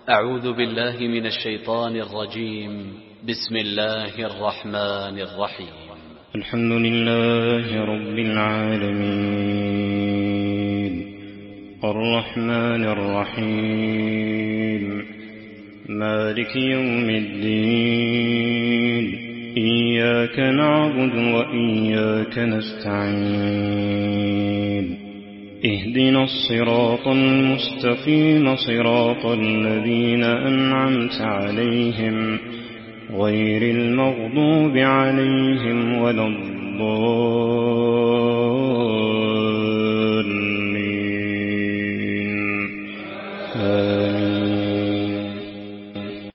أعوذ بالله من الشيطان الرجيم. بسم الله الرحمن الرحيم. الحمد لله رب العالمين الرحمن الرحيم مالك يوم الدين إياك نعبد وإياك نستعين اهدنا الصراط المستقيم صراط الذين أنعمت عليهم غير المغضوب عليهم ولا الضالين